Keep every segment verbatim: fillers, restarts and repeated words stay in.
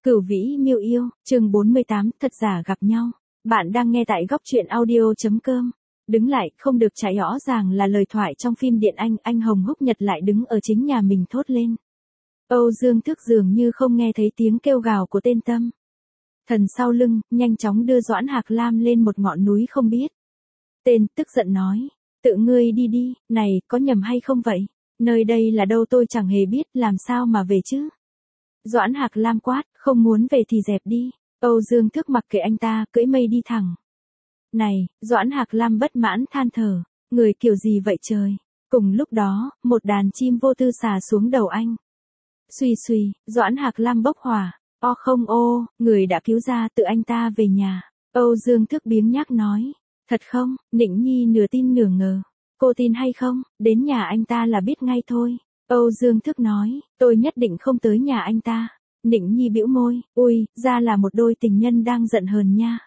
Cửu Vĩ Miêu Yêu, chương bốn mươi tám, thật giả gặp nhau. Bạn đang nghe tại góc truyện audio chấm com. Đứng lại, không được chạy, rõ ràng là lời thoại trong phim điện Anh, anh Hồng Húc Nhật lại đứng ở chính nhà mình thốt lên. Âu Dương Thức dường như không nghe thấy tiếng kêu gào của tên Tâm Thần sau lưng, nhanh chóng đưa Doãn Hạc Lam lên một ngọn núi không biết tên, tức giận nói, tự ngươi đi đi, này, có nhầm hay không vậy? Nơi đây là đâu tôi chẳng hề biết, làm sao mà về chứ? Doãn Hạc Lam quát, không muốn về thì dẹp đi. Âu Dương Thức mặc kệ anh ta, cưỡi mây đi thẳng. Này, Doãn Hạc Lam bất mãn than thở, người kiểu gì vậy trời? Cùng lúc đó, một đàn chim vô tư xà xuống đầu anh. Xuy xuy, Doãn Hạc Lam bốc hỏa, o không ô, người đã cứu ra, tự anh ta về nhà. Âu Dương Thức biếng nhác nói, thật không? Nịnh Nhi nửa tin nửa ngờ. Cô tin hay không? Đến nhà anh ta là biết ngay thôi. Âu Dương Thức nói, tôi nhất định không tới nhà anh ta. Nịnh Nhi bĩu môi, ui, ra là một đôi tình nhân đang giận hờn nha.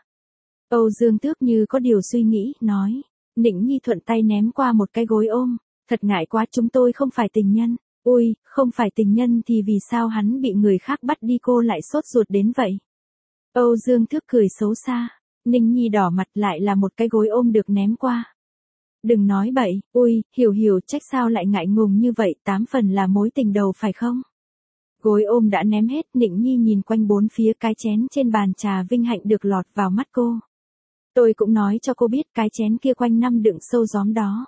Âu Dương Thức như có điều suy nghĩ, nói, Nịnh Nhi thuận tay ném qua một cái gối ôm, thật ngại quá, chúng tôi không phải tình nhân. Ui, không phải tình nhân thì vì sao hắn bị người khác bắt đi cô lại sốt ruột đến vậy? Âu Dương Thức cười xấu xa, Ninh Nhi đỏ mặt, lại là một cái gối ôm được ném qua. Đừng nói bậy, ui, hiểu hiểu, trách sao lại ngại ngùng như vậy, tám phần là mối tình đầu phải không? Gối ôm đã ném hết, Nịnh Nhi nhìn quanh bốn phía, cái chén trên bàn trà vinh hạnh được lọt vào mắt cô. Tôi cũng nói cho cô biết, cái chén kia quanh năm đựng sâu gióm đó.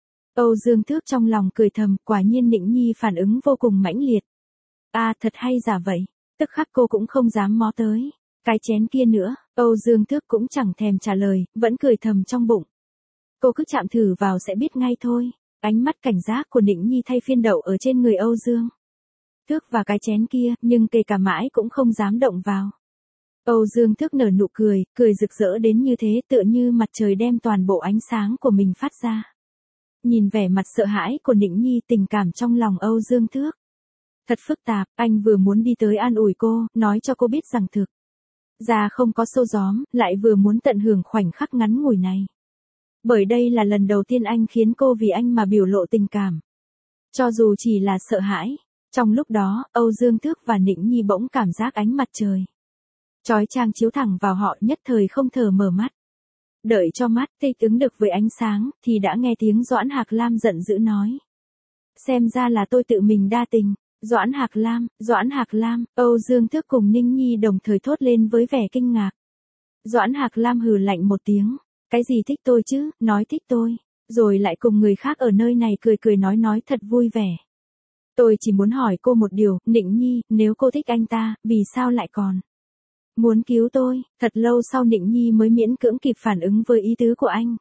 Âu Dương Thức trong lòng cười thầm, quả nhiên Nịnh Nhi phản ứng vô cùng mãnh liệt. À, thật hay giả vậy, tức khắc cô cũng không dám mó tới. Cái chén kia nữa, Âu Dương Thức cũng chẳng thèm trả lời, vẫn cười thầm trong bụng. Cô cứ chạm thử vào sẽ biết ngay thôi. Ánh mắt cảnh giác của Nịnh Nhi thay phiên đậu ở trên người Âu Dương Thức và cái chén kia, nhưng kể cả mãi cũng không dám động vào. Âu Dương Thức nở nụ cười, cười rực rỡ đến như thế, tựa như mặt trời đem toàn bộ ánh sáng của mình phát ra. Nhìn vẻ mặt sợ hãi của Nịnh Nhi, tình cảm trong lòng Âu Dương Thức thật phức tạp, anh vừa muốn đi tới an ủi cô, nói cho cô biết rằng thực ra không có sâu gióm, lại vừa muốn tận hưởng khoảnh khắc ngắn ngủi này. Bởi đây là lần đầu tiên anh khiến cô vì anh mà biểu lộ tình cảm. Cho dù chỉ là sợ hãi. Trong lúc đó, Âu Dương Thức và Nịnh Nhi bỗng cảm giác ánh mặt trời chói chang chiếu thẳng vào họ, nhất thời không thờ mở mắt. Đợi cho mắt thích ứng được với ánh sáng, thì đã nghe tiếng Doãn Hạc Lam giận dữ nói. Xem ra là tôi tự mình đa tình. Doãn Hạc Lam, Doãn Hạc Lam, Âu Dương Thức cùng Ninh Nhi đồng thời thốt lên với vẻ kinh ngạc. Doãn Hạc Lam hừ lạnh một tiếng. Cái gì thích tôi chứ, nói thích tôi, rồi lại cùng người khác ở nơi này cười cười nói nói thật vui vẻ. Tôi chỉ muốn hỏi cô một điều, Nịnh Nhi, nếu cô thích anh ta, vì sao lại còn muốn cứu tôi? Thật lâu sau Nịnh Nhi mới miễn cưỡng kịp phản ứng với ý tứ của anh.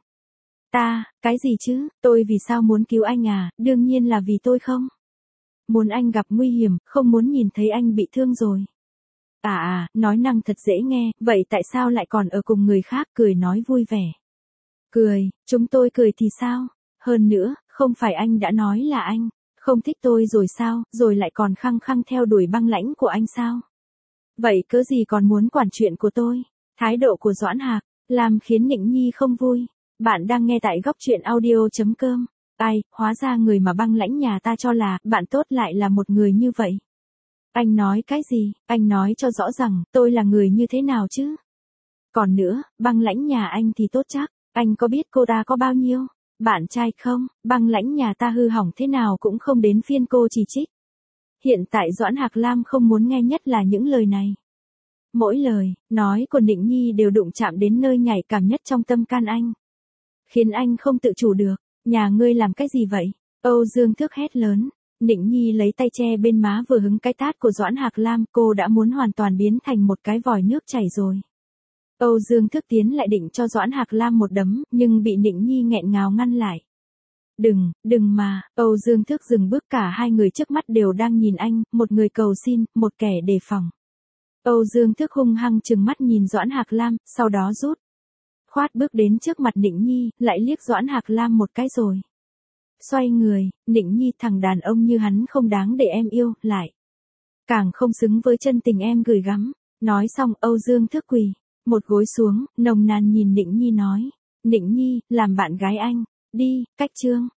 Ta, cái gì chứ, tôi vì sao muốn cứu anh à, đương nhiên là vì tôi không muốn anh gặp nguy hiểm, không muốn nhìn thấy anh bị thương rồi. À à, nói năng thật dễ nghe, vậy tại sao lại còn ở cùng người khác, cười nói vui vẻ. Cười, chúng tôi cười thì sao? Hơn nữa, không phải anh đã nói là anh không thích tôi rồi sao, rồi lại còn khăng khăng theo đuổi băng lãnh của anh sao? Vậy cớ gì còn muốn quản chuyện của tôi? Thái độ của Doãn Hạc Lam khiến Nịnh Nhi không vui. Bạn đang nghe tại góc truyện audio chấm com. Ai, hóa ra người mà băng lãnh nhà ta cho là bạn tốt lại là một người như vậy. Anh nói cái gì? Anh nói cho rõ rằng tôi là người như thế nào chứ? Còn nữa, băng lãnh nhà anh thì tốt chắc. Anh có biết cô ta có bao nhiêu bạn trai không? Băng lãnh nhà ta hư hỏng thế nào cũng không đến phiên cô chỉ trích. Hiện tại Doãn Hạc Lam không muốn nghe nhất là những lời này. Mỗi lời nói của Nịnh Nhi đều đụng chạm đến nơi nhạy cảm nhất trong tâm can anh, khiến anh không tự chủ được. Nhà ngươi làm cái gì vậy? Âu Dương Thức hét lớn. Nịnh Nhi lấy tay che bên má vừa hứng cái tát của Doãn Hạc Lam, cô đã muốn hoàn toàn biến thành một cái vòi nước chảy rồi. Âu Dương Thức tiến lại định cho Doãn Hạc Lam một đấm, nhưng bị Nịnh Nhi nghẹn ngào ngăn lại. Đừng, đừng mà, Âu Dương Thức dừng bước, cả hai người trước mắt đều đang nhìn anh, một người cầu xin, một kẻ đề phòng. Âu Dương Thức hung hăng trừng mắt nhìn Doãn Hạc Lam, sau đó rút khoát bước đến trước mặt Nịnh Nhi, lại liếc Doãn Hạc Lam một cái rồi xoay người. Nịnh Nhi, thằng đàn ông như hắn không đáng để em yêu, lại càng không xứng với chân tình em gửi gắm. Nói xong, Âu Dương Thức quỳ một gối xuống, nồng nàn nhìn Nịnh Nhi nói. Nịnh Nhi, làm bạn gái anh đi. Cách chương